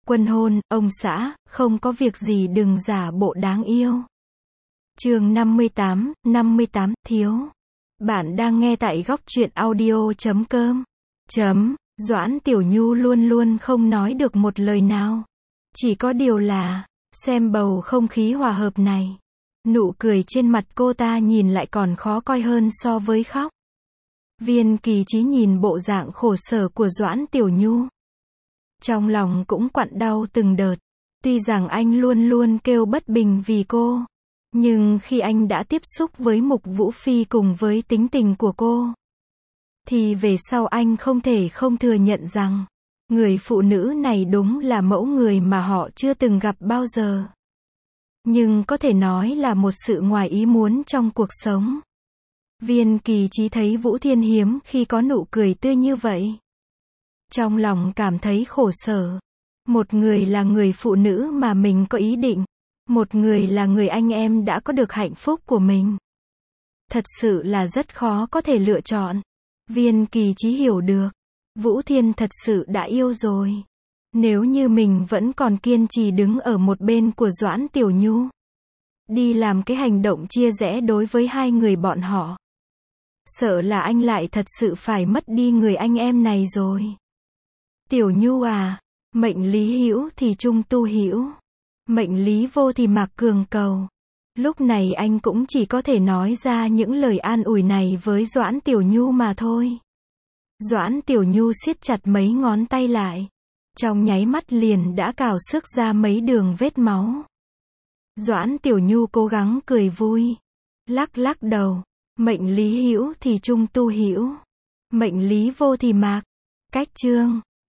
Quân hôn, ông xã, không có việc gì đừng giả bộ đáng yêu. Chương 58, thiếu. Bạn đang nghe tại góc truyện audio.com. Doãn Tiểu Nhu luôn luôn không nói được một lời nào. Chỉ có điều là, xem bầu không khí hòa hợp này. Nụ cười trên mặt cô ta nhìn lại còn khó coi hơn so với khóc. Viên Kỳ Chí nhìn bộ dạng khổ sở của Doãn Tiểu Nhu. Trong lòng cũng quặn đau từng đợt. Tuy rằng anh luôn luôn kêu bất bình vì cô. Nhưng khi anh đã tiếp xúc với Mục Vũ Phi cùng với tính tình của cô, thì về sau anh không thể không thừa nhận rằng, người phụ nữ này đúng là mẫu người mà họ chưa từng gặp bao giờ. Nhưng có thể nói là một sự ngoài ý muốn trong cuộc sống. Viên Kỳ Chí thấy Vũ Thiên hiếm khi có nụ cười tươi như vậy. Trong lòng cảm thấy khổ sở. Một người là người phụ nữ mà mình có ý định. Một người là người anh em đã có được hạnh phúc của mình. Thật sự là rất khó có thể lựa chọn. Viên Kỳ Chí hiểu được. Vũ Thiên thật sự đã yêu rồi. Nếu như mình vẫn còn kiên trì đứng ở một bên của Doãn Tiểu Nhu, đi làm cái hành động chia rẽ đối với hai người bọn họ, sợ là anh lại thật sự phải mất đi người anh em này rồi. Tiểu Nhu à, mệnh lý hữu thì trung tu hữu, mệnh lý vô thì mạc cường cầu. Lúc này anh cũng chỉ có thể nói ra những lời an ủi này với Doãn Tiểu Nhu mà thôi. Doãn Tiểu Nhu siết chặt mấy ngón tay lại. Trong nháy mắt liền đã cào xước ra mấy đường vết máu. Doãn Tiểu Nhu cố gắng cười vui. Lắc lắc đầu. Mệnh lý hữu thì trung tu hữu, mệnh lý vô thì mạc cách chương.